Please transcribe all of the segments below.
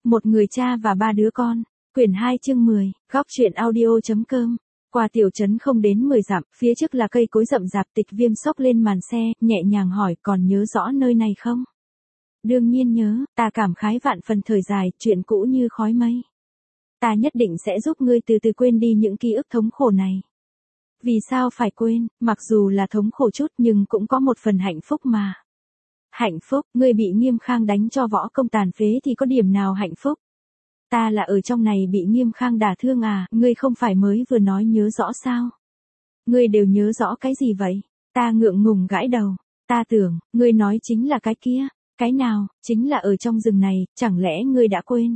Một người cha và ba đứa con. Quyển 2 chương 10, góc truyện audio.com. Qua tiểu trấn không đến 10 dặm, phía trước là cây cối rậm rạp. Tịch Viêm xốc lên màn xe, nhẹ nhàng hỏi còn nhớ rõ nơi này không? Đương nhiên nhớ, ta cảm khái vạn phần thời dài, chuyện cũ như khói mây. Ta nhất định sẽ giúp ngươi từ từ quên đi những ký ức thống khổ này. Vì sao phải quên, mặc dù là thống khổ chút nhưng cũng có một phần hạnh phúc mà. Hạnh phúc, ngươi bị Nghiêm Khang đánh cho võ công tàn phế thì có điểm nào hạnh phúc? Ta là ở trong này bị Nghiêm Khang đả thương à, ngươi không phải mới vừa nói nhớ rõ sao? Ngươi đều nhớ rõ cái gì vậy? Ta ngượng ngùng gãi đầu. Ta tưởng, ngươi nói chính là cái kia. Cái nào, chính là ở trong rừng này, chẳng lẽ ngươi đã quên?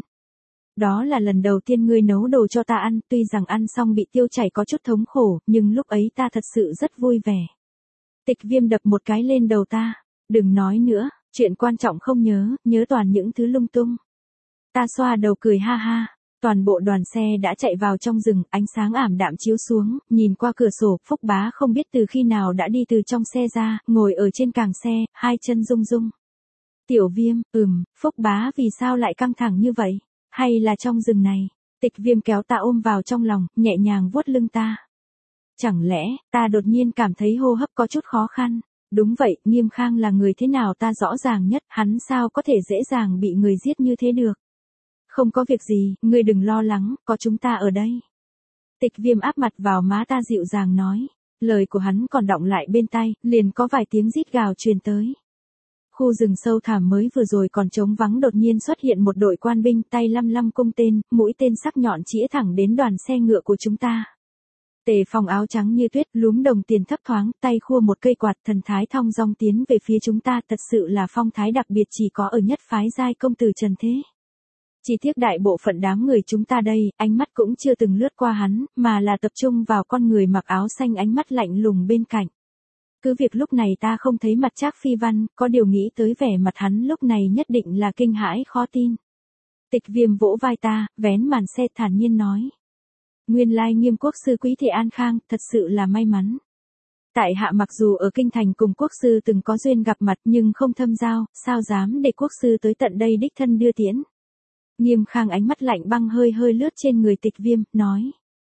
Đó là lần đầu tiên ngươi nấu đồ cho ta ăn, tuy rằng ăn xong bị tiêu chảy có chút thống khổ, nhưng lúc ấy ta thật sự rất vui vẻ. Tịch Viêm đập một cái lên đầu ta. Đừng nói nữa, chuyện quan trọng không nhớ, nhớ toàn những thứ lung tung. Ta xoa đầu cười ha ha, toàn bộ đoàn xe đã chạy vào trong rừng, ánh sáng ảm đạm chiếu xuống, nhìn qua cửa sổ, Phúc Bá không biết từ khi nào đã đi từ trong xe ra, ngồi ở trên càng xe, hai chân rung rung. Tiểu Viêm, Phúc Bá vì sao lại căng thẳng như vậy? Hay là trong rừng này? Tịch Viêm kéo ta ôm vào trong lòng, nhẹ nhàng vuốt lưng ta. Chẳng lẽ, ta đột nhiên cảm thấy hô hấp có chút khó khăn. Đúng vậy, Nghiêm Khang là người thế nào ta rõ ràng nhất, hắn sao có thể dễ dàng bị người giết như thế được. Không có việc gì, ngươi đừng lo lắng, có chúng ta ở đây. Tịch Viêm áp mặt vào má ta dịu dàng nói, lời của hắn còn đọng lại bên tai, liền có vài tiếng rít gào truyền tới. Khu rừng sâu thẳm mới vừa rồi còn trống vắng đột nhiên xuất hiện một đội quan binh tay lăm lăm cung tên, mũi tên sắc nhọn chĩa thẳng đến đoàn xe ngựa của chúng ta. Tề Phong áo trắng như tuyết, lúm đồng tiền thấp thoáng, tay khua một cây quạt, thần thái thong dong tiến về phía chúng ta, thật sự là phong thái đặc biệt chỉ có ở nhất phái giai công tử trần thế. Chỉ tiếc đại bộ phận đám người chúng ta đây, ánh mắt cũng chưa từng lướt qua hắn, mà là tập trung vào con người mặc áo xanh ánh mắt lạnh lùng bên cạnh. Cứ việc lúc này ta không thấy mặt Trác Phi Văn, có điều nghĩ tới vẻ mặt hắn lúc này nhất định là kinh hãi khó tin. Tịch Viêm vỗ vai ta, vén màn xe thản nhiên nói. Nguyên lai Nghiêm quốc sư Quý Thị An Khang, thật sự là may mắn. Tại hạ mặc dù ở kinh thành cùng quốc sư từng có duyên gặp mặt nhưng không thâm giao, sao dám để quốc sư tới tận đây đích thân đưa tiễn. Nghiêm Khang ánh mắt lạnh băng hơi hơi lướt trên người Tịch Viêm, nói.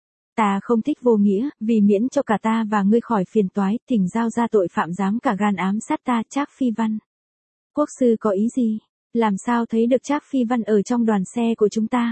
Ta không thích vô nghĩa, vì miễn cho cả ta và ngươi khỏi phiền toái, thỉnh giao ra tội phạm dám cả gan ám sát ta Trác Phi Văn. Quốc sư có ý gì? Làm sao thấy được Trác Phi Văn ở trong đoàn xe của chúng ta?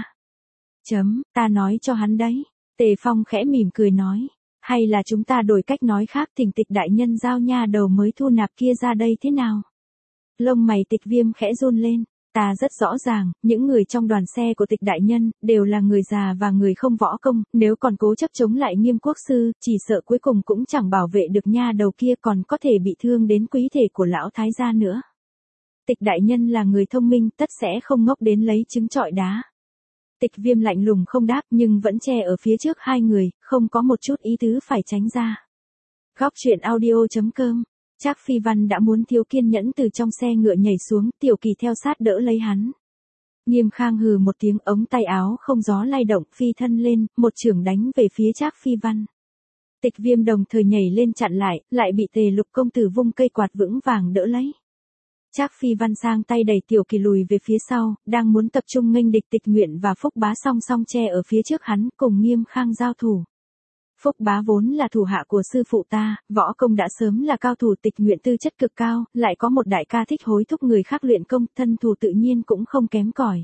Ta nói cho hắn đấy. Tề Phong khẽ mỉm cười nói. Hay là chúng ta đổi cách nói khác, thỉnh Tịch đại nhân giao nha đầu mới thu nạp kia ra đây thế nào? Lông mày Tịch Viêm khẽ run lên. Ta rất rõ ràng, những người trong đoàn xe của Tịch đại nhân, đều là người già và người không võ công, nếu còn cố chấp chống lại Nghiêm quốc sư, chỉ sợ cuối cùng cũng chẳng bảo vệ được nha đầu kia còn có thể bị thương đến quý thể của lão thái gia nữa. Tịch đại nhân là người thông minh, tất sẽ không ngốc đến lấy trứng trọi đá. Tịch Viêm lạnh lùng không đáp nhưng vẫn che ở phía trước hai người, không có một chút ý tứ phải tránh ra. Góc truyện audio.com. Trác Phi Văn đã muốn thiếu kiên nhẫn từ trong xe ngựa nhảy xuống, Tiểu Kỳ theo sát đỡ lấy hắn. Nghiêm Khang hừ một tiếng, ống tay áo không gió lay động, phi thân lên, một chưởng đánh về phía Trác Phi Văn. Tịch Viêm đồng thời nhảy lên chặn lại bị Tề Lục công tử vung cây quạt vững vàng đỡ lấy. Trác Phi Văn sang tay đẩy Tiểu Kỳ lùi về phía sau, đang muốn tập trung nghênh địch. Tịch Nguyện và Phúc Bá song song che ở phía trước hắn, cùng Nghiêm Khang giao thủ. Phúc Bá vốn là thủ hạ của sư phụ ta, võ công đã sớm là cao thủ. Tịch Nguyện tư chất cực cao, lại có một đại ca thích hối thúc người khác luyện công, thân thủ tự nhiên cũng không kém cỏi.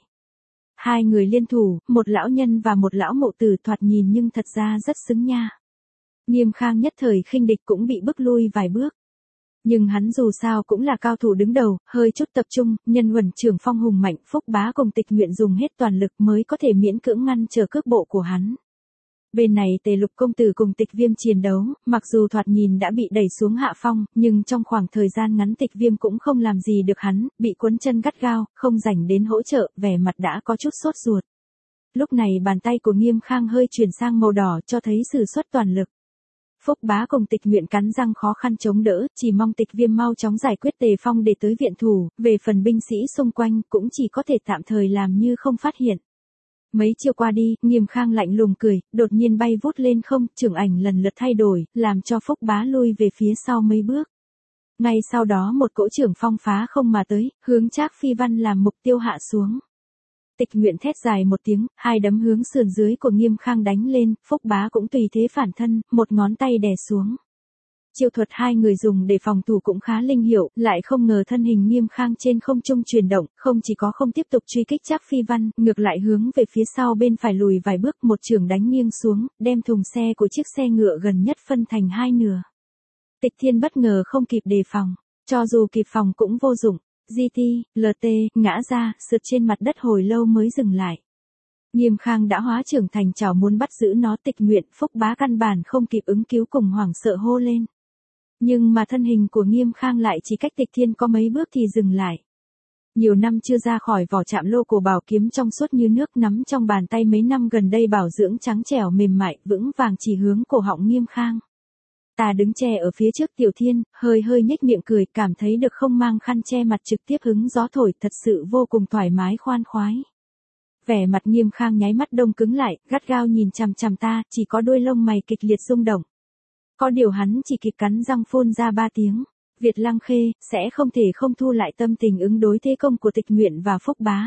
Hai người liên thủ, một lão nhân và một lão mộ tử, thoạt nhìn nhưng thật ra rất xứng nha. Nghiêm Khang nhất thời khinh địch cũng bị bức lui vài bước. Nhưng hắn dù sao cũng là cao thủ đứng đầu, hơi chút tập trung, nhân uẩn trưởng phong hùng mạnh, Phúc Bá cùng Tịch Nguyện dùng hết toàn lực mới có thể miễn cưỡng ngăn trở cước bộ của hắn. Bên này Tề Lục công tử cùng Tịch Viêm chiến đấu, mặc dù thoạt nhìn đã bị đẩy xuống hạ phong, nhưng trong khoảng thời gian ngắn Tịch Viêm cũng không làm gì được hắn, bị cuốn chân gắt gao, không rảnh đến hỗ trợ, vẻ mặt đã có chút sốt ruột. Lúc này bàn tay của Nghiêm Khang hơi chuyển sang màu đỏ cho thấy sử xuất toàn lực. Phúc Bá cùng Tịch Nguyện cắn răng khó khăn chống đỡ, chỉ mong Tịch Viêm mau chóng giải quyết Tề Phong để tới viện thủ, về phần binh sĩ xung quanh cũng chỉ có thể tạm thời làm như không phát hiện. Mấy chiêu qua đi, Nghiêm Khang lạnh lùng cười, đột nhiên bay vút lên không, chưởng ảnh lần lượt thay đổi, làm cho Phúc Bá lui về phía sau mấy bước. Ngay sau đó một cỗ chưởng phong phá không mà tới, hướng Trác Phi Văn làm mục tiêu hạ xuống. Tịch Nguyện thét dài một tiếng, hai đấm hướng sườn dưới của Nghiêm Khang đánh lên, Phúc Bá cũng tùy thế phản thân, một ngón tay đè xuống. Chiêu thuật hai người dùng để phòng thủ cũng khá linh hiệu, lại không ngờ thân hình Nghiêm Khang trên không trung chuyển động, không chỉ có không tiếp tục truy kích Trác Phi Văn, ngược lại hướng về phía sau bên phải lùi vài bước, một chưởng đánh nghiêng xuống, đem thùng xe của chiếc xe ngựa gần nhất phân thành hai nửa. Tịch Thiên bất ngờ không kịp đề phòng, cho dù kịp phòng cũng vô dụng, GT, LT, ngã ra, sượt trên mặt đất hồi lâu mới dừng lại. Nghiêm Khang đã hóa trưởng thành chảo muốn bắt giữ nó. Tịch Nguyện, Phúc Bá căn bản không kịp ứng cứu cùng hoảng sợ hô lên. Nhưng mà thân hình của Nghiêm Khang lại chỉ cách Tịch Thiên có mấy bước thì dừng lại. Nhiều năm chưa ra khỏi vỏ chạm lô cổ bảo kiếm trong suốt như nước nắm trong bàn tay mấy năm gần đây bảo dưỡng trắng trẻo mềm mại vững vàng chỉ hướng cổ họng Nghiêm Khang. Ta đứng che ở phía trước Tiểu Thiên, hơi hơi nhếch miệng cười, cảm thấy được không mang khăn che mặt trực tiếp hứng gió thổi, thật sự vô cùng thoải mái khoan khoái. Vẻ mặt Nghiêm Khang nháy mắt đông cứng lại, gắt gao nhìn chằm chằm ta, chỉ có đuôi lông mày kịch liệt rung động. Có điều hắn chỉ kịp cắn răng phun ra 3 tiếng. Việt Lăng Khê, sẽ không thể không thu lại tâm tình ứng đối thế công của Tịch Nguyện và Phúc Bá.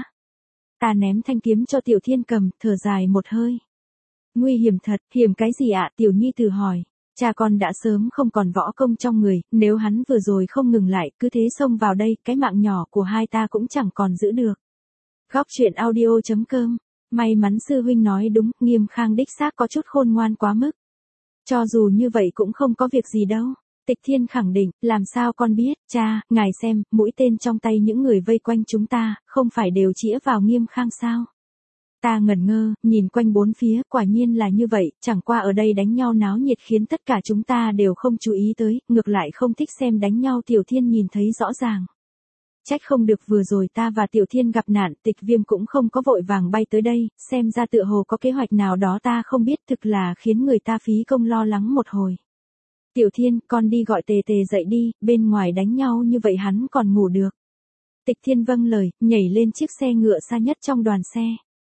Ta ném thanh kiếm cho Tiểu Thiên cầm, thở dài một hơi. Nguy hiểm thật, hiểm cái gì ạ? Tiểu Nhi Tử hỏi. Cha con đã sớm không còn võ công trong người, nếu hắn vừa rồi không ngừng lại, cứ thế xông vào đây, cái mạng nhỏ của hai ta cũng chẳng còn giữ được. Góc truyện audio.com. May mắn sư huynh nói đúng, Nghiêm Khang đích xác có chút khôn ngoan quá mức. Cho dù như vậy cũng không có việc gì đâu. Tịch Thiên khẳng định, làm sao con biết, cha, ngài xem, mũi tên trong tay những người vây quanh chúng ta, không phải đều chĩa vào Nghiêm Khang sao? Ta ngẩn ngơ, nhìn quanh bốn phía, quả nhiên là như vậy, chẳng qua ở đây đánh nhau náo nhiệt khiến tất cả chúng ta đều không chú ý tới, ngược lại không thích xem đánh nhau. Tiểu Thiên nhìn thấy rõ ràng. Trách không được vừa rồi ta và Tiểu Thiên gặp nạn, Tịch Viêm cũng không có vội vàng bay tới đây, xem ra tựa hồ có kế hoạch nào đó ta không biết, thực là khiến người ta phí công lo lắng một hồi. Tiểu Thiên, con đi gọi Tề Tề dậy đi, bên ngoài đánh nhau như vậy hắn còn ngủ được. Tịch Thiên vâng lời, nhảy lên chiếc xe ngựa xa nhất trong đoàn xe.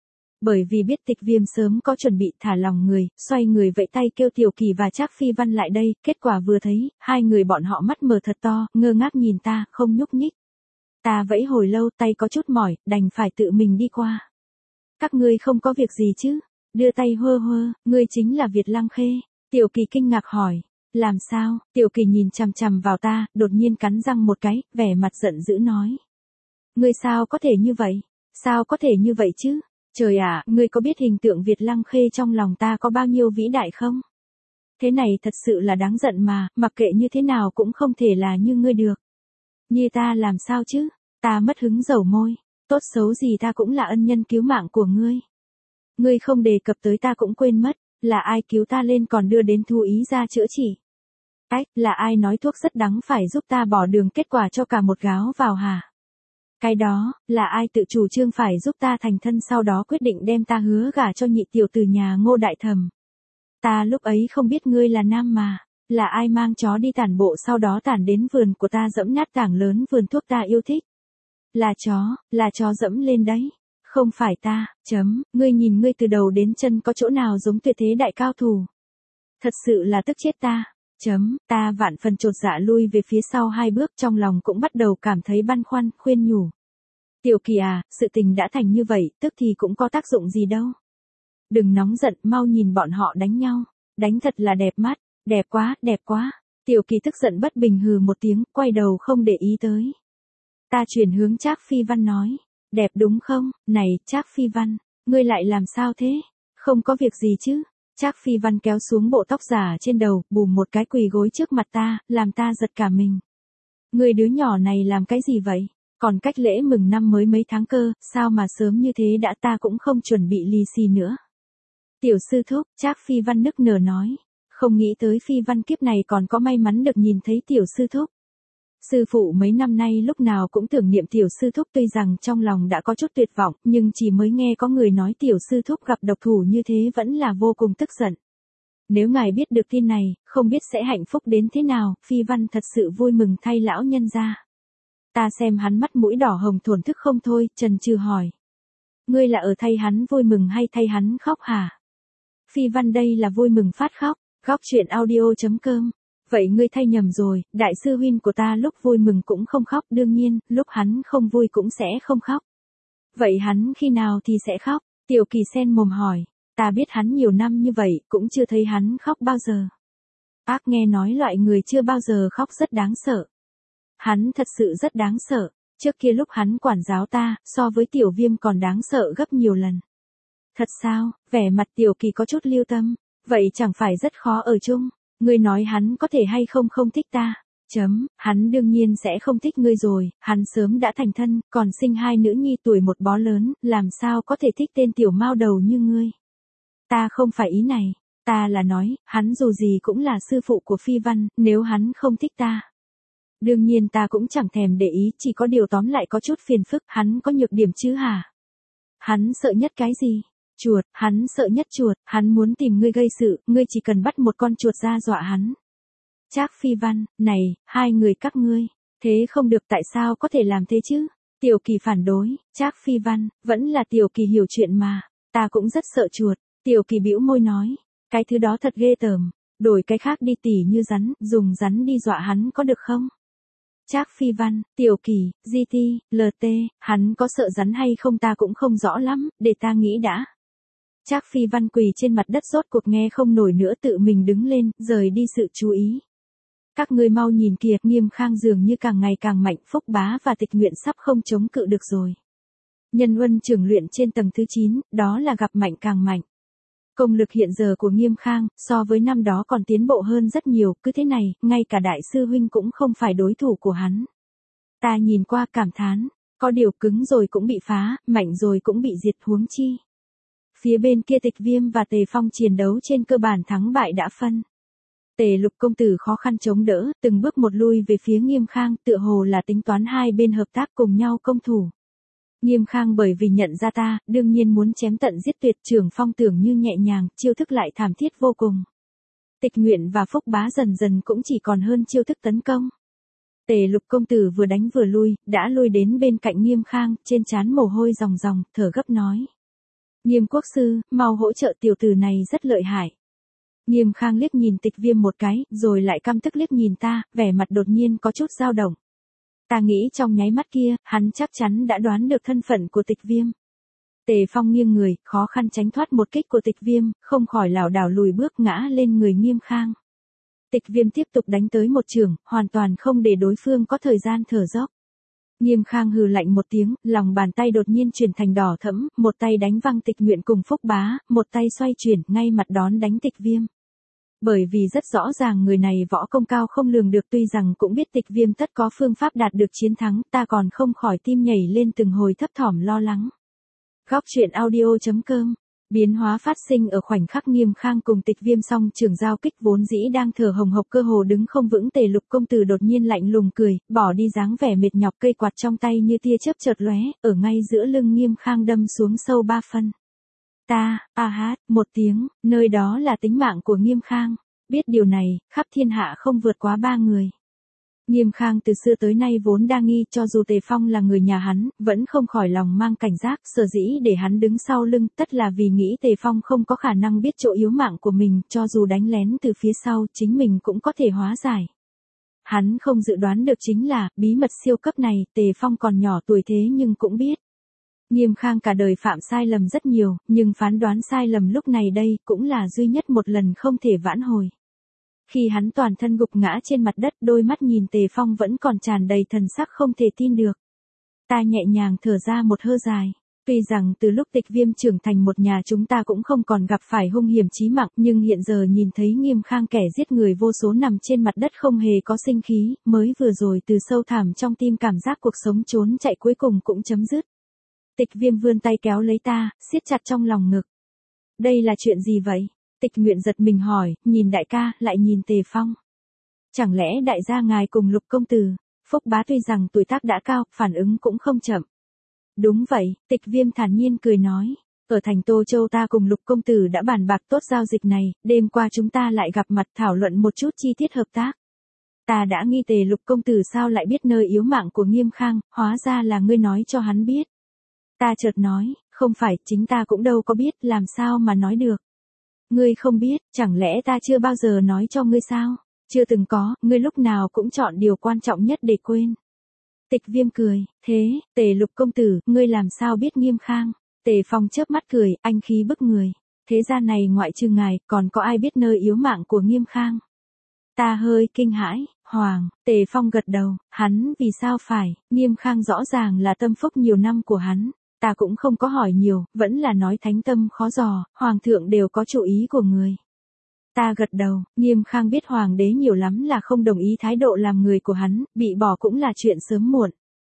Bởi vì biết Tịch Viêm sớm có chuẩn bị, thả lòng người, xoay người vẫy tay kêu Tiểu Kỳ và Trác Phi Văn lại đây, kết quả vừa thấy, hai người bọn họ mắt mở thật to, ngơ ngác nhìn ta, không nhúc nhích. Ta vẫy hồi lâu, tay có chút mỏi, đành phải tự mình đi qua. Các ngươi không có việc gì chứ? Đưa tay hơ hơ, ngươi chính là Việt Lăng Khê. Tiểu Kỳ kinh ngạc hỏi. Làm sao? Tiểu Kỳ nhìn chằm chằm vào ta, đột nhiên cắn răng một cái, vẻ mặt giận dữ nói. Ngươi sao có thể như vậy? Sao có thể như vậy chứ? Trời ạ, ngươi có biết hình tượng Việt Lăng Khê trong lòng ta có bao nhiêu vĩ đại không? Thế này thật sự là đáng giận mà, mặc kệ như thế nào cũng không thể là như ngươi được. Như ta làm sao chứ? Ta mất hứng dầu môi. Tốt xấu gì ta cũng là ân nhân cứu mạng của ngươi. Ngươi không đề cập tới ta cũng quên mất, là ai cứu ta lên còn đưa đến Thu Ý ra chữa trị. Ách, là ai nói thuốc rất đắng phải giúp ta bỏ đường, kết quả cho cả một gáo vào hả? Cái đó, là ai tự chủ trương phải giúp ta thành thân, sau đó quyết định đem ta hứa gả cho nhị tiểu từ nhà Ngô đại thẩm. Ta lúc ấy không biết ngươi là nam mà. Là ai mang chó đi tản bộ sau đó tản đến vườn của ta dẫm nát tảng lớn vườn thuốc ta yêu thích? Là chó dẫm lên đấy. Không phải ta, ngươi nhìn ngươi từ đầu đến chân có chỗ nào giống tuyệt thế đại cao thủ. Thật sự là tức chết ta. Ta vạn phần chột dạ lui về phía sau 2 bước, trong lòng cũng bắt đầu cảm thấy băn khoăn, khuyên nhủ. Tiểu Kỳ à, sự tình đã thành như vậy, tức thì cũng có tác dụng gì đâu. Đừng nóng giận, mau nhìn bọn họ đánh nhau. Đánh thật là đẹp mắt. Đẹp quá, đẹp quá. Tiểu Kỳ tức giận bất bình hừ một tiếng, quay đầu không để ý tới. Ta chuyển hướng Trác Phi Văn nói. Đẹp đúng không? Này, Trác Phi Văn, ngươi lại làm sao thế? Không có việc gì chứ? Trác Phi Văn kéo xuống bộ tóc giả trên đầu, bùm một cái quỳ gối trước mặt ta, làm ta giật cả mình. Ngươi đứa nhỏ này làm cái gì vậy? Còn cách lễ mừng năm mới mấy tháng cơ, sao mà sớm như thế đã, ta cũng không chuẩn bị lì xì nữa. Tiểu sư thúc, Trác Phi Văn nức nở nói. Không nghĩ tới Phi Văn kiếp này còn có may mắn được nhìn thấy tiểu sư thúc. Sư phụ mấy năm nay lúc nào cũng tưởng niệm tiểu sư thúc, tuy rằng trong lòng đã có chút tuyệt vọng, nhưng chỉ mới nghe có người nói tiểu sư thúc gặp độc thủ như thế vẫn là vô cùng tức giận. Nếu ngài biết được tin này, không biết sẽ hạnh phúc đến thế nào. Phi Văn thật sự vui mừng thay lão nhân gia. Ta xem hắn mắt mũi đỏ hồng thổn thức không thôi, chần chừ hỏi. Ngươi là ở thay hắn vui mừng hay thay hắn khóc hả? Phi Văn đây là vui mừng phát khóc. Góc truyện audio.com. Vậy ngươi thay nhầm rồi, đại sư huynh của ta lúc vui mừng cũng không khóc, đương nhiên, lúc hắn không vui cũng sẽ không khóc. Vậy hắn khi nào thì sẽ khóc? Tiểu Kỳ sen mồm hỏi. Ta biết hắn nhiều năm như vậy, cũng chưa thấy hắn khóc bao giờ. Ác, nghe nói loại người chưa bao giờ khóc rất đáng sợ. Hắn thật sự rất đáng sợ. Trước kia lúc hắn quản giáo ta, so với Tiểu Viêm còn đáng sợ gấp nhiều lần. Thật sao? Vẻ mặt Tiểu Kỳ có chút lưu tâm. Vậy chẳng phải rất khó ở chung. Ngươi nói hắn có thể hay không thích ta? Hắn đương nhiên sẽ không thích ngươi rồi, hắn sớm đã thành thân, còn sinh 2 nữ nhi tuổi một bó lớn, làm sao có thể thích tên tiểu mao đầu như ngươi. Ta không phải ý này, ta là nói, hắn dù gì cũng là sư phụ của Phi Văn, nếu hắn không thích ta. Đương nhiên ta cũng chẳng thèm để ý, chỉ có điều tóm lại có chút phiền phức, hắn có nhược điểm chứ hả? Hắn sợ nhất cái gì? Chuột, hắn sợ nhất chuột, hắn muốn tìm ngươi gây sự, ngươi chỉ cần bắt một con chuột ra dọa hắn. Trác Phi Văn, này, 2 người các ngươi, thế không được, tại sao có thể làm thế chứ? Tiểu Kỳ phản đối, Trác Phi Văn, vẫn là Tiểu Kỳ hiểu chuyện mà, ta cũng rất sợ chuột. Tiểu Kỳ bĩu môi nói, cái thứ đó thật ghê tởm, đổi cái khác đi, tỉ như rắn, dùng rắn đi dọa hắn có được không? Trác Phi Văn, Tiểu Kỳ, GT, LT, hắn có sợ rắn hay không ta cũng không rõ lắm, để ta nghĩ đã. Trác Phi Văn quỳ trên mặt đất rốt cuộc nghe không nổi nữa, tự mình đứng lên, rời đi sự chú ý. Các ngươi mau nhìn kìa, Nghiêm Khang dường như càng ngày càng mạnh, Phúc Bá và Tịch Nguyện sắp không chống cự được rồi. Nhân Uân trưởng luyện trên tầng thứ 9, đó là gặp mạnh càng mạnh. Công lực hiện giờ của Nghiêm Khang, so với năm đó còn tiến bộ hơn rất nhiều, cứ thế này, ngay cả đại sư huynh cũng không phải đối thủ của hắn. Ta nhìn qua cảm thán, có điều cứng rồi cũng bị phá, mạnh rồi cũng bị diệt, huống chi. Phía bên kia Tịch Viêm và Tề Phong chiến đấu trên cơ bản thắng bại đã phân. Tề Lục công tử khó khăn chống đỡ, từng bước một lui về phía Nghiêm Khang, tựa hồ là tính toán hai bên hợp tác cùng nhau công thủ. Nghiêm Khang bởi vì nhận ra ta, đương nhiên muốn chém tận giết tuyệt, Trường Phong tưởng như nhẹ nhàng, chiêu thức lại thảm thiết vô cùng. Tịch Nguyện và Phúc Bá dần dần cũng chỉ còn hơn chiêu thức tấn công. Tề Lục công tử vừa đánh vừa lui, đã lui đến bên cạnh Nghiêm Khang, trên trán mồ hôi ròng ròng, thở gấp nói. Nghiêm quốc sư, mau hỗ trợ tiểu tử này rất lợi hại. Nghiêm Khang liếc nhìn Tịch Viêm một cái, rồi lại căm tức liếc nhìn ta, vẻ mặt đột nhiên có chút dao động. Ta nghĩ trong nháy mắt kia, hắn chắc chắn đã đoán được thân phận của Tịch Viêm. Tề Phong nghiêng người, khó khăn tránh thoát một kích của Tịch Viêm, không khỏi lảo đảo lùi bước ngã lên người Nghiêm Khang. Tịch Viêm tiếp tục đánh tới một chưởng, hoàn toàn không để đối phương có thời gian thở dốc. Nghiêm Khang hừ lạnh một tiếng, lòng bàn tay đột nhiên chuyển thành đỏ thẫm, một tay đánh văng Tịch Nguyện cùng Phúc Bá, một tay xoay chuyển, ngay mặt đón đánh Tịch Viêm. Bởi vì rất rõ ràng người này võ công cao không lường được, tuy rằng cũng biết Tịch Viêm tất có phương pháp đạt được chiến thắng, ta còn không khỏi tim nhảy lên từng hồi thấp thỏm lo lắng. Góc truyện audio.com. Biến hóa phát sinh ở khoảnh khắc Nghiêm Khang cùng Tịch Viêm song trường giao kích, vốn dĩ đang thở hồng hộc cơ hồ đứng không vững Tề Lục công tử đột nhiên lạnh lùng cười, bỏ đi dáng vẻ mệt nhọc, cây quạt trong tay như tia chớp chợt lóe, ở ngay giữa lưng Nghiêm Khang đâm xuống sâu 3 phân. Ta, hát, một tiếng, nơi đó là tính mạng của Nghiêm Khang. Biết điều này, khắp thiên hạ không vượt quá 3 người. Nghiêm Khang từ xưa tới nay vốn đa nghi, cho dù Tề Phong là người nhà hắn, vẫn không khỏi lòng mang cảnh giác, sở dĩ để hắn đứng sau lưng, tất là vì nghĩ Tề Phong không có khả năng biết chỗ yếu mạng của mình, cho dù đánh lén từ phía sau, chính mình cũng có thể hóa giải. Hắn không dự đoán được chính là, bí mật siêu cấp này, Tề Phong còn nhỏ tuổi thế nhưng cũng biết. Nghiêm Khang cả đời phạm sai lầm rất nhiều, nhưng phán đoán sai lầm lúc này đây, cũng là duy nhất một lần không thể vãn hồi. Khi hắn toàn thân gục ngã trên mặt đất, đôi mắt nhìn Tề Phong vẫn còn tràn đầy thần sắc không thể tin được. Ta nhẹ nhàng thở ra một hơi dài. Tuy rằng từ lúc Tịch Viêm trưởng thành một nhà chúng ta cũng không còn gặp phải hung hiểm chí mạng, nhưng hiện giờ nhìn thấy Nghiêm Khang kẻ giết người vô số nằm trên mặt đất không hề có sinh khí, mới vừa rồi từ sâu thẳm trong tim cảm giác cuộc sống trốn chạy cuối cùng cũng chấm dứt. Tịch Viêm vươn tay kéo lấy ta, siết chặt trong lòng ngực. Đây là chuyện gì vậy? Tịch Nguyện giật mình hỏi, nhìn đại ca, lại nhìn Tề Phong. Chẳng lẽ đại gia ngài cùng Lục công tử? Phúc Bá tuy rằng tuổi tác đã cao, phản ứng cũng không chậm. Đúng vậy, Tịch Viêm thản nhiên cười nói. Ở thành Tô Châu ta cùng Lục công tử đã bàn bạc tốt giao dịch này, đêm qua chúng ta lại gặp mặt thảo luận một chút chi tiết hợp tác. Ta đã nghi Tề Lục công tử sao lại biết nơi yếu mạng của Nghiêm Khang, hóa ra là ngươi nói cho hắn biết. Ta chợt nói, không phải, chính ta cũng đâu có biết, làm sao mà nói được. Ngươi không biết, chẳng lẽ ta chưa bao giờ nói cho ngươi sao? Chưa từng có, ngươi lúc nào cũng chọn điều quan trọng nhất để quên. Tịch Viêm cười, thế, Tề Lục công tử, ngươi làm sao biết Nghiêm Khang? Tề Phong chớp mắt cười, anh khí bức người. Thế gian này ngoại trừ ngài, còn có ai biết nơi yếu mạng của Nghiêm Khang? Ta hơi kinh hãi, Hoàng, Tề Phong gật đầu, hắn vì sao phải, Nghiêm Khang rõ ràng là tâm phúc nhiều năm của hắn. Ta cũng không có hỏi nhiều, vẫn là nói thánh tâm khó dò, Hoàng thượng đều có chủ ý của người. Ta gật đầu, Nghiêm Khang biết Hoàng đế nhiều lắm là không đồng ý thái độ làm người của hắn, bị bỏ cũng là chuyện sớm muộn.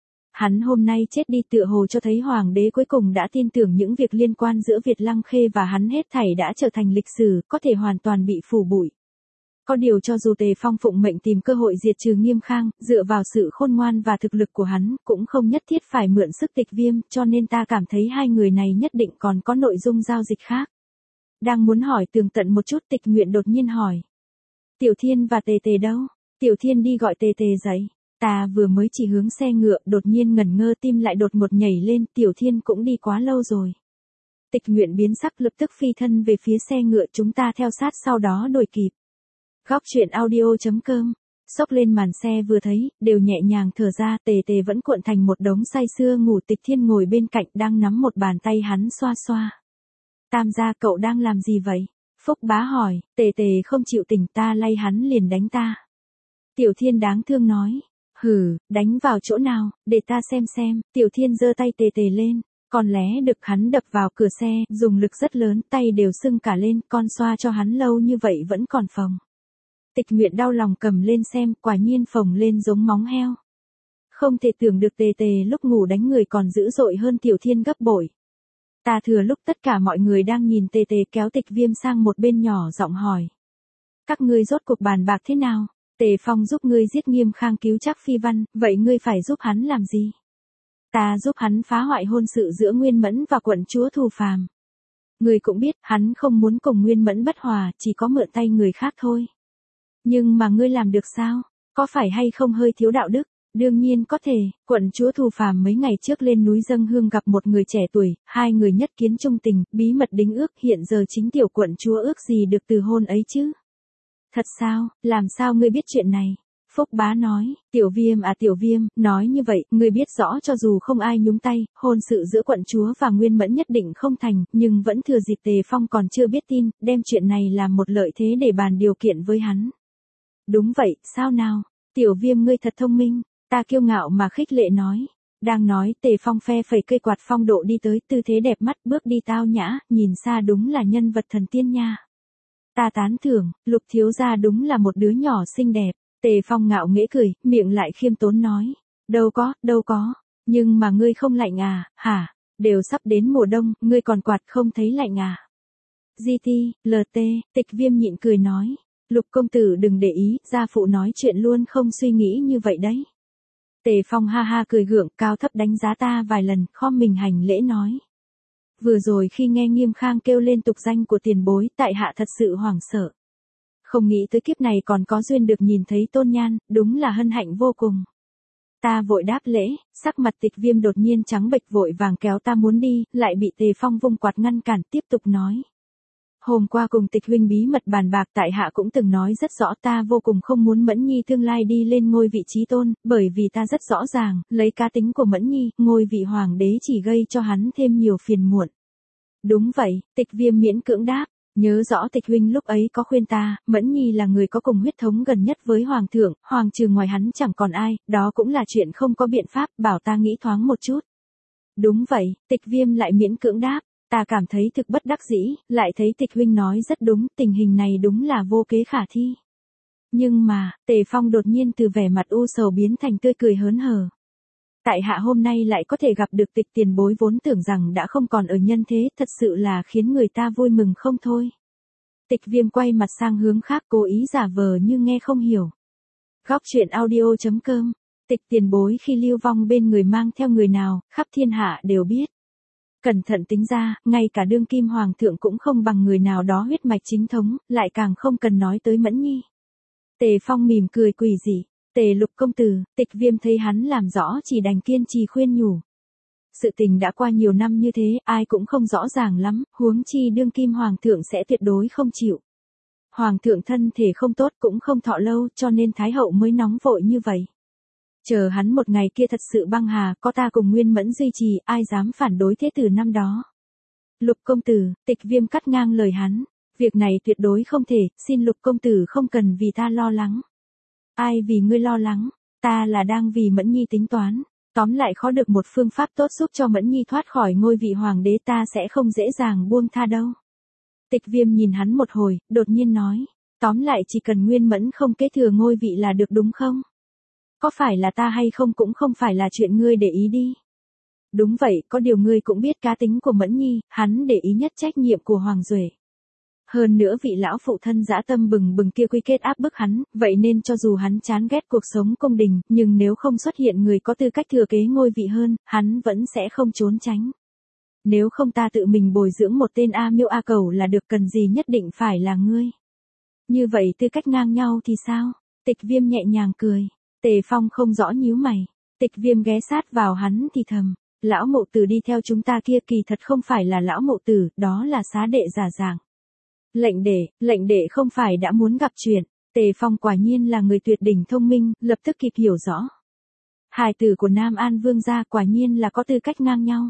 Hắn hôm nay chết đi tựa hồ cho thấy Hoàng đế cuối cùng đã tin tưởng những việc liên quan giữa Việt Lăng Khê và hắn hết thảy đã trở thành lịch sử, có thể hoàn toàn bị phủ bụi. Có điều cho dù Tề Phong phụng mệnh tìm cơ hội diệt trừ Nghiêm Khang, dựa vào sự khôn ngoan và thực lực của hắn, cũng không nhất thiết phải mượn sức Tịch Viêm, cho nên ta cảm thấy hai người này nhất định còn có nội dung giao dịch khác. Đang muốn hỏi tường tận một chút, Tịch Nguyện đột nhiên hỏi. Tiểu Thiên và Tề Tề đâu? Tiểu Thiên đi gọi Tề Tề dậy. Ta vừa mới chỉ hướng xe ngựa, đột nhiên ngẩn ngơ, tim lại đột ngột nhảy lên, Tiểu Thiên cũng đi quá lâu rồi. Tịch Nguyện biến sắc, lập tức phi thân về phía xe ngựa, chúng ta theo sát sau đó đuổi kịp. Góc truyện audio.com. Xốc lên màn xe vừa thấy, đều nhẹ nhàng thở ra, Tề Tề vẫn cuộn thành một đống say sưa ngủ. Tịch Thiên ngồi bên cạnh đang nắm một bàn tay hắn xoa xoa. Tam gia cậu đang làm gì vậy? Phúc Bá hỏi, Tề Tề không chịu tỉnh, ta lay hắn liền đánh ta. Tiểu Thiên đáng thương nói, hừ, đánh vào chỗ nào, để ta xem. Tiểu Thiên giơ tay Tề Tề lên, còn lé được hắn đập vào cửa xe, dùng lực rất lớn, tay đều sưng cả lên, con xoa cho hắn lâu như vậy vẫn còn phồng. Tịch Nguyện đau lòng cầm lên xem, quả nhiên phồng lên giống móng heo. Không thể tưởng được Tề Tề lúc ngủ đánh người còn dữ dội hơn Tiểu Thiên gấp bội. Ta thừa lúc tất cả mọi người đang nhìn Tề Tề kéo Tịch Viêm sang một bên nhỏ giọng hỏi. Các ngươi rốt cuộc bàn bạc thế nào? Tề Phong giúp ngươi giết Nghiêm Khang cứu Trác Phi Văn, vậy ngươi phải giúp hắn làm gì? Ta giúp hắn phá hoại hôn sự giữa Nguyên Mẫn và quận chúa Thù Phàm. Ngươi cũng biết, hắn không muốn cùng Nguyên Mẫn bất hòa, chỉ có mượn tay người khác thôi. Nhưng mà ngươi làm được sao? Có phải hay không hơi thiếu đạo đức? Đương nhiên có thể, quận chúa Thù Phàm mấy ngày trước lên núi dâng hương gặp một người trẻ tuổi, hai người nhất kiến trung tình, bí mật đính ước, hiện giờ chính tiểu quận chúa ước gì được từ hôn ấy chứ? Thật sao, làm sao ngươi biết chuyện này? Phúc Bá nói, Tiểu Viêm, nói như vậy, ngươi biết rõ cho dù không ai nhúng tay, hôn sự giữa quận chúa và Nguyên Mẫn nhất định không thành, nhưng vẫn thừa dịp Tề Phong còn chưa biết tin, đem chuyện này làm một lợi thế để bàn điều kiện với hắn. Đúng vậy, sao nào? Tiểu Viêm ngươi thật thông minh, ta kiêu ngạo mà khích lệ nói. Đang nói, Tề Phong phe phẩy cây quạt phong độ đi tới, tư thế đẹp mắt, bước đi tao nhã, nhìn xa đúng là nhân vật thần tiên nha. Ta tán thưởng, Lục thiếu gia đúng là một đứa nhỏ xinh đẹp. Tề Phong ngạo nghễ cười, miệng lại khiêm tốn nói. Đâu có, nhưng mà ngươi không lạnh à, hả? Đều sắp đến mùa đông, ngươi còn quạt không thấy lạnh à? GT, LT, Tịch Viêm nhịn cười nói. Lục công tử đừng để ý, gia phụ nói chuyện luôn không suy nghĩ như vậy đấy. Tề Phong ha ha cười gượng, cao thấp đánh giá ta vài lần, khom mình hành lễ nói. Vừa rồi khi nghe Nghiêm Khang kêu lên tục danh của tiền bối, tại hạ thật sự hoảng sợ. Không nghĩ tới kiếp này còn có duyên được nhìn thấy Tôn Nhan, đúng là hân hạnh vô cùng. Ta vội đáp lễ, sắc mặt Tịch Viêm đột nhiên trắng bệch, vội vàng kéo ta muốn đi, lại bị Tề Phong vung quạt ngăn cản, tiếp tục nói. Hôm qua cùng Tịch huynh bí mật bàn bạc, tại hạ cũng từng nói rất rõ, ta vô cùng không muốn Mẫn Nhi tương lai đi lên ngôi vị trí tôn, bởi vì ta rất rõ ràng, lấy cá tính của Mẫn Nhi, ngôi vị hoàng đế chỉ gây cho hắn thêm nhiều phiền muộn. Đúng vậy, Tịch Viêm miễn cưỡng đáp, nhớ rõ Tịch huynh lúc ấy có khuyên ta, Mẫn Nhi là người có cùng huyết thống gần nhất với hoàng thượng, hoàng trừ ngoài hắn chẳng còn ai, đó cũng là chuyện không có biện pháp, bảo ta nghĩ thoáng một chút. Đúng vậy, Tịch Viêm lại miễn cưỡng đáp. Ta cảm thấy thực bất đắc dĩ, lại thấy Tịch huynh nói rất đúng, tình hình này đúng là vô kế khả thi. Nhưng mà, Tề Phong đột nhiên từ vẻ mặt u sầu biến thành tươi cười hớn hở. Tại hạ hôm nay lại có thể gặp được Tịch tiền bối vốn tưởng rằng đã không còn ở nhân thế, thật sự là khiến người ta vui mừng không thôi. Tịch Viêm quay mặt sang hướng khác, cố ý giả vờ như nghe không hiểu. Góc truyện audio.com. Tịch tiền bối khi lưu vong bên người mang theo người nào, khắp thiên hạ đều biết. Cẩn thận tính ra, ngay cả đương kim hoàng thượng cũng không bằng người nào đó huyết mạch chính thống, lại càng không cần nói tới Mẫn Nhi. Tề Phong mỉm cười quỷ dị. Tề Lục công tử, Tịch Viêm thấy hắn làm rõ chỉ đành kiên trì khuyên nhủ. Sự tình đã qua nhiều năm như thế, ai cũng không rõ ràng lắm, huống chi đương kim hoàng thượng sẽ tuyệt đối không chịu. Hoàng thượng thân thể không tốt cũng không thọ lâu, cho nên Thái hậu mới nóng vội như vậy. Chờ hắn một ngày kia thật sự băng hà, có ta cùng Nguyên Mẫn duy trì, ai dám phản đối thế tử năm đó. Lục công tử, Tịch Viêm cắt ngang lời hắn. Việc này tuyệt đối không thể, xin Lục công tử không cần vì ta lo lắng. Ai vì ngươi lo lắng, ta là đang vì Mẫn Nhi tính toán. Tóm lại khó được một phương pháp tốt giúp cho Mẫn Nhi thoát khỏi ngôi vị hoàng đế, ta sẽ không dễ dàng buông tha đâu. Tịch Viêm nhìn hắn một hồi, đột nhiên nói. Tóm lại chỉ cần Nguyên Mẫn không kế thừa ngôi vị là được đúng không? Có phải là ta hay không cũng không phải là chuyện ngươi để ý đi. Đúng vậy, có điều ngươi cũng biết cá tính của Mẫn Nhi, hắn để ý nhất trách nhiệm của Hoàng Duệ. Hơn nữa vị lão phụ thân dã tâm bừng bừng kia quy kết áp bức hắn, vậy nên cho dù hắn chán ghét cuộc sống cung đình, nhưng nếu không xuất hiện người có tư cách thừa kế ngôi vị hơn, hắn vẫn sẽ không trốn tránh. Nếu không ta tự mình bồi dưỡng một tên A Miêu A Cẩu là được, cần gì nhất định phải là ngươi. Như vậy tư cách ngang nhau thì sao? Tịch Viêm nhẹ nhàng cười. Tề Phong không rõ nhíu mày. Tịch Viêm ghé sát vào hắn thì thầm. Lão mộ tử đi theo chúng ta kia kỳ thật không phải là lão mộ tử, đó là xá đệ giả dạng. Lệnh đệ không phải đã muốn gặp chuyện. Tề Phong quả nhiên là người tuyệt đỉnh thông minh, lập tức kịp hiểu rõ. Hài tử của Nam An Vương gia quả nhiên là có tư cách ngang nhau.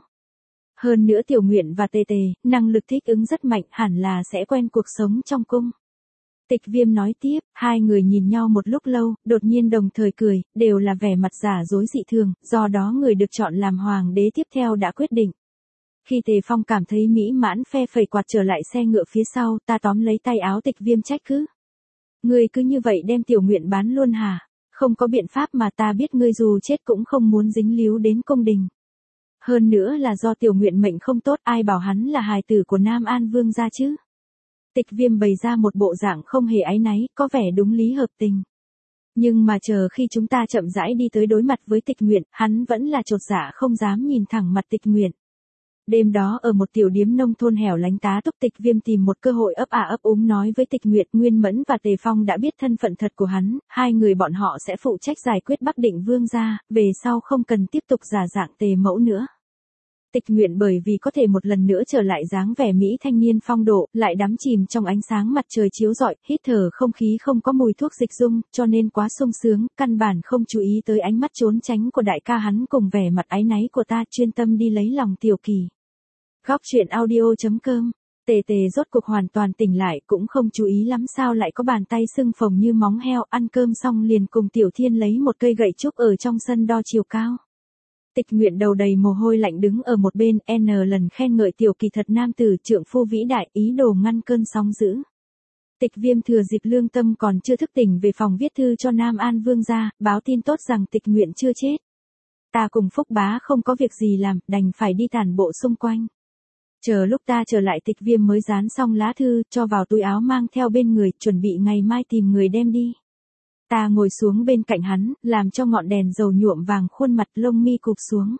Hơn nữa Tiểu Nguyện và Tề Tề, năng lực thích ứng rất mạnh, hẳn là sẽ quen cuộc sống trong cung. Tịch Viêm nói tiếp, hai người nhìn nhau một lúc lâu, đột nhiên đồng thời cười, đều là vẻ mặt giả dối dị thường, do đó người được chọn làm hoàng đế tiếp theo đã quyết định. Khi Tề Phong cảm thấy mỹ mãn phe phẩy quạt trở lại xe ngựa phía sau, ta tóm lấy tay áo Tịch Viêm trách cứ. Ngươi cứ như vậy đem Tiểu Nguyện bán luôn hả? Không có biện pháp mà, ta biết ngươi dù chết cũng không muốn dính líu đến cung đình. Hơn nữa là do Tiểu Nguyện mệnh không tốt, ai bảo hắn là hài tử của Nam An Vương gia chứ? Tịch Viêm bày ra một bộ dạng không hề áy náy, có vẻ đúng lý hợp tình. Nhưng mà chờ khi chúng ta chậm rãi đi tới đối mặt với Tịch Nguyện, hắn vẫn là chột dạ không dám nhìn thẳng mặt Tịch Nguyện. Đêm đó ở một tiểu điếm nông thôn hẻo lánh, tá túc Tịch Viêm tìm một cơ hội ấp ấp úng nói với Tịch Nguyện, Nguyên Mẫn và Tề Phong đã biết thân phận thật của hắn, hai người bọn họ sẽ phụ trách giải quyết Bắc Định Vương gia, về sau không cần tiếp tục giả dạng Tề mẫu nữa. Tịch Nguyện bởi vì có thể một lần nữa trở lại dáng vẻ mỹ thanh niên phong độ, lại đắm chìm trong ánh sáng mặt trời chiếu rọi, hít thở không khí không có mùi thuốc dịch dung, cho nên quá sung sướng, căn bản không chú ý tới ánh mắt trốn tránh của đại ca hắn cùng vẻ mặt áy náy của ta, chuyên tâm đi lấy lòng Tiểu Kỳ. Góc truyện audio.com. Tề Tề rốt cuộc hoàn toàn tỉnh lại, cũng không chú ý lắm sao lại có bàn tay sưng phồng như móng heo, ăn cơm xong liền cùng Tiểu Thiên lấy một cây gậy trúc ở trong sân đo chiều cao. Tịch Nguyện đầu đầy mồ hôi lạnh đứng ở một bên, lần khen ngợi Tiểu Kỳ thật nam tử, trượng phu vĩ đại, ý đồ ngăn cơn sóng dữ. Tịch Viêm thừa dịp lương tâm còn chưa thức tỉnh về phòng viết thư cho Nam An Vương gia, báo tin tốt rằng Tịch Nguyện chưa chết. Ta cùng Phúc Bá không có việc gì làm, đành phải đi tản bộ xung quanh. Chờ lúc ta trở lại, Tịch Viêm mới dán xong lá thư, cho vào túi áo mang theo bên người, chuẩn bị ngày mai tìm người đem đi. Ta ngồi xuống bên cạnh hắn, làm cho ngọn đèn dầu nhuộm vàng khuôn mặt, lông mi cụp xuống.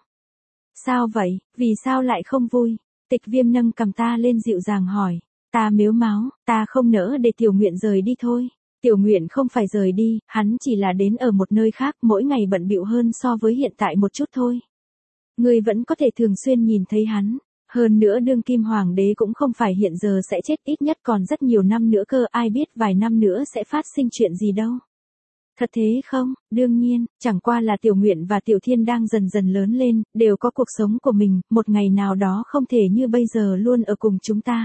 Sao vậy, vì sao lại không vui? Tịch Viêm nâng cầm ta lên dịu dàng hỏi. Ta mếu máo, ta không nỡ để Tiểu Nguyện rời đi thôi. Tiểu Nguyện không phải rời đi, hắn chỉ là đến ở một nơi khác, mỗi ngày bận bịu hơn so với hiện tại một chút thôi. Ngươi vẫn có thể thường xuyên nhìn thấy hắn. Hơn nữa đương kim hoàng đế cũng không phải hiện giờ sẽ chết, ít nhất còn rất nhiều năm nữa cơ, ai biết vài năm nữa sẽ phát sinh chuyện gì đâu. Thật thế không? Đương nhiên, chẳng qua là Tiểu Nguyện và Tiểu Thiên đang dần dần lớn lên, đều có cuộc sống của mình, một ngày nào đó không thể như bây giờ luôn ở cùng chúng ta.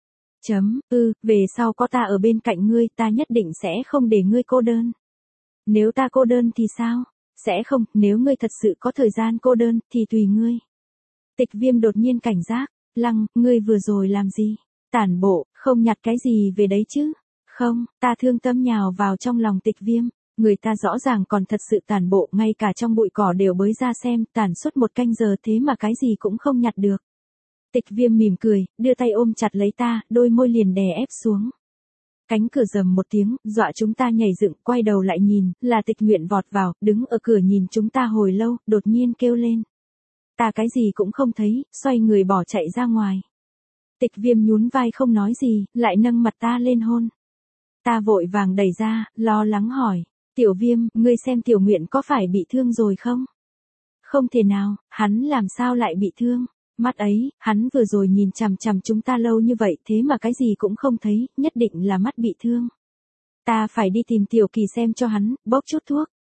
Về sau có ta ở bên cạnh ngươi, ta nhất định sẽ không để ngươi cô đơn. Nếu ta cô đơn thì sao? Sẽ không, nếu ngươi thật sự có thời gian cô đơn, thì tùy ngươi. Tịch Viêm đột nhiên cảnh giác, Lăng, ngươi vừa rồi làm gì? Tản bộ, không nhặt cái gì về đấy chứ? Không, ta thương tâm nhào vào trong lòng Tịch Viêm. Người ta rõ ràng còn thật sự tản bộ, ngay cả trong bụi cỏ đều bới ra xem, tản suốt 1 canh giờ thế mà cái gì cũng không nhặt được. Tịch Viêm mỉm cười, đưa tay ôm chặt lấy ta, đôi môi liền đè ép xuống. Cánh cửa rầm một tiếng, dọa chúng ta nhảy dựng, quay đầu lại nhìn, là Tịch Nguyện vọt vào, đứng ở cửa nhìn chúng ta hồi lâu, đột nhiên kêu lên. Ta cái gì cũng không thấy, xoay người bỏ chạy ra ngoài. Tịch Viêm nhún vai không nói gì, lại nâng mặt ta lên hôn. Ta vội vàng đẩy ra, lo lắng hỏi. Tiểu Viêm, ngươi xem Tiểu Nguyện có phải bị thương rồi không? Không thể nào, hắn làm sao lại bị thương? Mắt ấy, hắn vừa rồi nhìn chằm chằm chúng ta lâu như vậy, thế mà cái gì cũng không thấy, nhất định là mắt bị thương. Ta phải đi tìm Tiểu Kỳ xem cho hắn, bốc chút thuốc.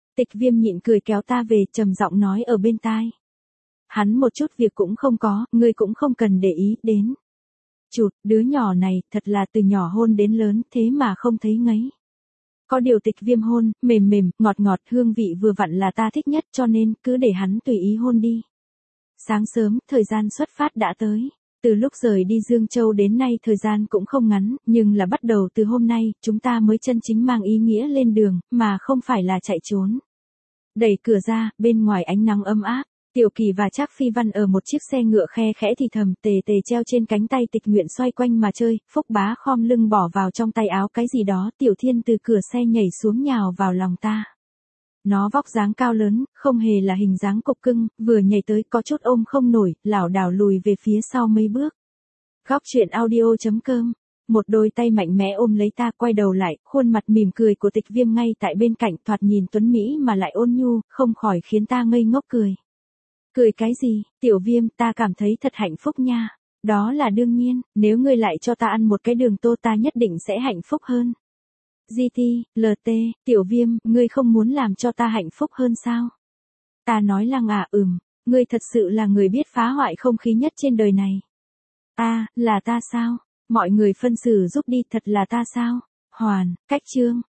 Tịch Viêm nhịn cười kéo ta về, trầm giọng nói ở bên tai. Hắn một chút việc cũng không có, ngươi cũng không cần để ý đến. Chụt, đứa nhỏ này, thật là từ nhỏ hôn đến lớn, thế mà không thấy ngấy. Có điều Tịch Viêm hôn, mềm mềm, ngọt ngọt, hương vị vừa vặn là ta thích nhất, cho nên, cứ để hắn tùy ý hôn đi. Sáng sớm, thời gian xuất phát đã tới. Từ lúc rời đi Dương Châu đến nay thời gian cũng không ngắn, nhưng là bắt đầu từ hôm nay, chúng ta mới chân chính mang ý nghĩa lên đường, mà không phải là chạy trốn. Đẩy cửa ra, bên ngoài ánh nắng ấm áp, Tiểu Kỳ và Trác Phi Văn ở một chiếc xe ngựa khe khẽ thì thầm, Tề Tề treo trên cánh tay Tịch Nguyện xoay quanh mà chơi, Phúc Bá khom lưng bỏ vào trong tay áo cái gì đó, Tiểu Thiên từ cửa xe nhảy xuống nhào vào lòng ta. Nó vóc dáng cao lớn, không hề là hình dáng cục cưng, vừa nhảy tới có chút ôm không nổi, lảo đảo lùi về phía sau mấy bước. Góc truyện audio.com. Một đôi tay mạnh mẽ ôm lấy ta, quay đầu lại, khuôn mặt mỉm cười của Tịch Viêm ngay tại bên cạnh, thoạt nhìn tuấn mỹ mà lại ôn nhu, không khỏi khiến ta ngây ngốc cười. Cười cái gì, Tiểu Viêm, ta cảm thấy thật hạnh phúc nha. Đó là đương nhiên, nếu ngươi lại cho ta ăn một cái đường tô ta nhất định sẽ hạnh phúc hơn. GT, LT, Tiểu Viêm, ngươi không muốn làm cho ta hạnh phúc hơn sao? Ta nói lăng ngươi thật sự là người biết phá hoại không khí nhất trên đời này. Là ta sao? Mọi người phân xử giúp đi, thật là ta sao? Hoàn, cách chương.